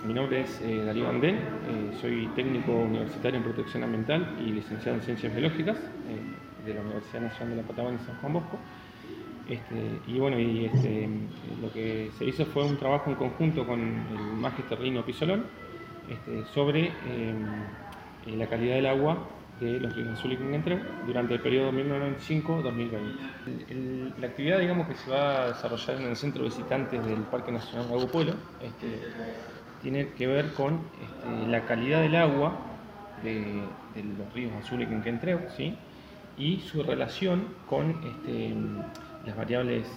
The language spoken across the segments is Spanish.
Mi nombre es Darío Andén, soy técnico universitario en protección ambiental y licenciado en ciencias biológicas de la Universidad Nacional de la Patagonia San Juan Bosco. Lo que se hizo fue un trabajo en conjunto con el Magister Lino Pisolón sobre la calidad del agua de los ríos Azul y Quinquentreu durante el periodo 1995-2020. La actividad, digamos, que se va a desarrollar en el centro de visitantes del Parque Nacional Lago Puelo tiene que ver con la calidad del agua de los ríos Azul y Quinquentreu, ¿sí? Y su relación con las variables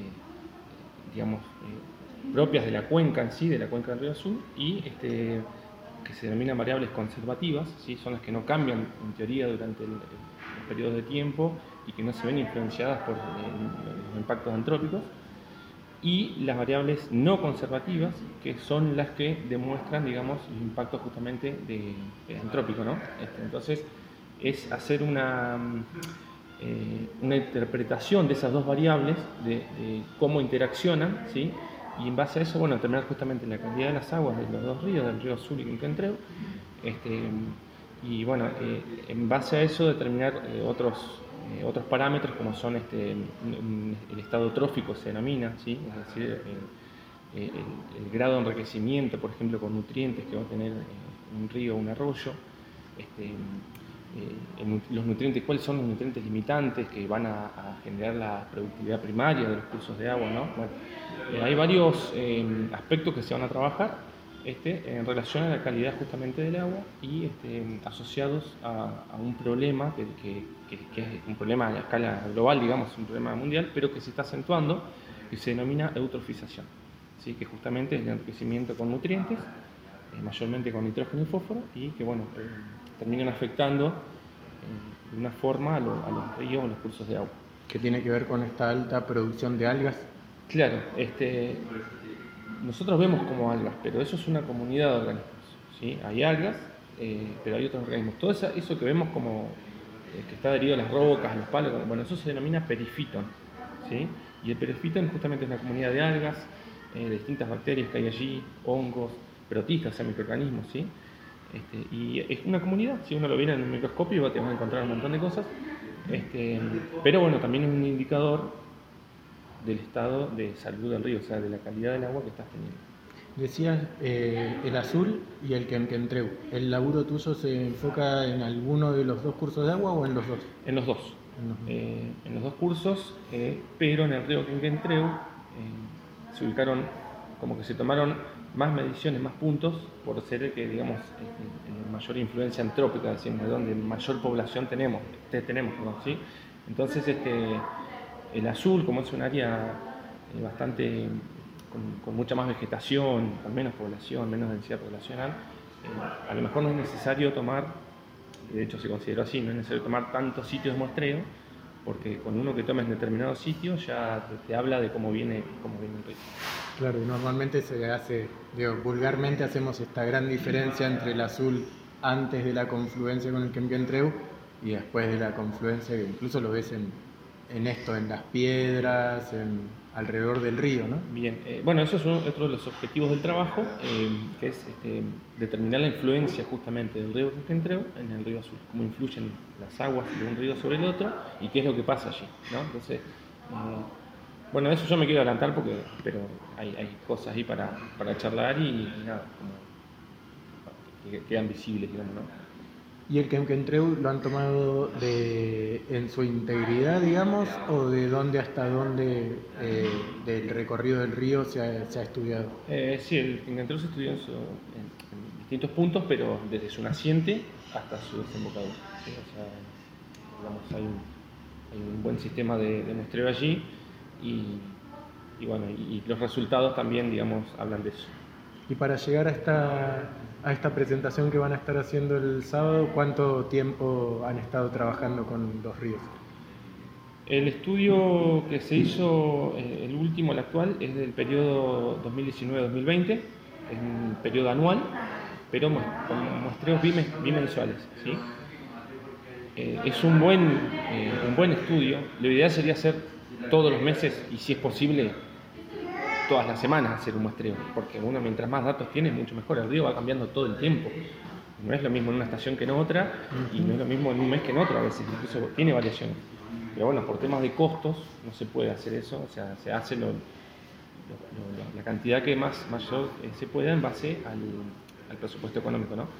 propias de la cuenca en sí, de la cuenca del río Azul, y que se denominan variables conservativas, ¿sí? Son las que no cambian en teoría durante los periodos de tiempo y que no se ven influenciadas por los impactos antrópicos, y las variables no conservativas, que son las que demuestran, digamos, los impactos justamente antrópicos, ¿no? Entonces, es hacer una interpretación de esas dos variables, de cómo interaccionan, ¿sí? Y en base a eso, bueno, determinar justamente la calidad de las aguas de los dos ríos, del río Azul y Quinquentreu, en base a eso determinar otros parámetros como son el estado trófico, se denomina, ¿sí? Es decir, el grado de enriquecimiento, por ejemplo, con nutrientes que va a tener un río o un arroyo, los nutrientes, cuáles son los nutrientes limitantes que van a generar la productividad primaria de los cursos de agua, ¿no? Bueno, hay varios aspectos que se van a trabajar en relación a la calidad justamente del agua y asociados a un problema que es un problema a escala global, digamos, un problema mundial, pero que se está acentuando, que se denomina eutrofización, ¿sí? Que justamente es el enriquecimiento con nutrientes, mayormente con nitrógeno y fósforo, y que terminan afectando de una forma a los ríos o los cursos de agua. ¿Qué tiene que ver con esta alta producción de algas? Claro, nosotros vemos como algas, pero eso es una comunidad de organismos, ¿sí? Hay algas, pero hay otros organismos. Todo eso que vemos como que está adherido a las rocas, a los palos, bueno, eso se denomina perifitón, ¿sí? Y el perifitón justamente es una comunidad de algas, de distintas bacterias que hay allí, hongos, protistas, o sea, microorganismos, ¿sí? Y es una comunidad, si uno lo viera en un microscopio te van a encontrar un montón de cosas, pero bueno, también es un indicador del estado de salud del río, o sea, de la calidad del agua que estás teniendo. Decías el Azul y el Quinquentreu. ¿El laburo tuyo se enfoca en alguno de los dos cursos de agua o en los dos? En los dos. En los dos cursos, pero en el río Quinquentreu se ubicaron, como que se tomaron más mediciones, más puntos, por ser el que, digamos, mayor influencia antrópica, es decir, de donde mayor población tenemos, ¿sí? Entonces, el Azul, como es un área bastante con mucha más vegetación, con menos población, menos densidad poblacional, a lo mejor no es necesario tomar, de hecho se consideró así, no es necesario tomar tantos sitios de muestreo, porque con uno que tomes en determinado sitio ya te habla de cómo viene el río. Claro, y normalmente se hace, vulgarmente hacemos esta gran diferencia entre el Azul antes de la confluencia con el Quinquentreu y después de la confluencia, que incluso lo ves en las piedras, alrededor del río, ¿no? Bien, bueno, eso es otro de los objetivos del trabajo, que es determinar la influencia justamente del río Quinquentreu en el río Azul, cómo influyen las aguas de un río sobre el otro y qué es lo que pasa allí, ¿no? Entonces, bueno, eso yo me quiero adelantar pero hay cosas ahí para charlar y nada, como que quedan visibles, digamos, ¿no? ¿Y el Quinquentreu lo han tomado en su integridad, digamos, o de dónde hasta dónde del recorrido del río se ha estudiado? Sí, el Quinquentreu se estudió en distintos puntos, pero desde su naciente hasta su desembocadura, ¿sí? O sea, digamos, hay un buen sistema de muestreo allí y los resultados también, digamos, hablan de eso. Y para llegar a esta presentación que van a estar haciendo el sábado, ¿cuánto tiempo han estado trabajando con los ríos? El estudio que se hizo, el último, el actual, es del periodo 2019-2020, es un periodo anual, pero con muestreos bimensuales, ¿sí? Es un buen estudio. Lo ideal sería hacer todos los meses y, si es posible, todas las semanas hacer un muestreo, porque uno mientras más datos tiene, mucho mejor. El río va cambiando todo el tiempo. No es lo mismo en una estación que en otra, y no es lo mismo en un mes que en otro, a veces incluso tiene variaciones. Pero bueno, por temas de costos no se puede hacer eso, o sea, se hace la cantidad que mayor se pueda en base al presupuesto económico, ¿no?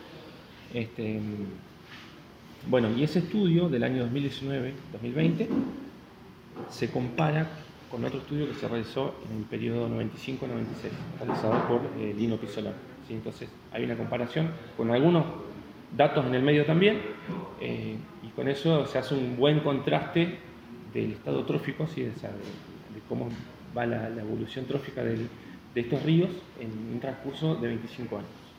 Bueno, y ese estudio del año 2019-2020 se compara con otro estudio que se realizó en el periodo 95-96, realizado por Lino Pizzolano, ¿sí? Entonces hay una comparación con algunos datos en el medio también, y con eso se hace un buen contraste del estado trófico, ¿sí? de cómo va la evolución trófica de estos ríos en un transcurso de 25 años.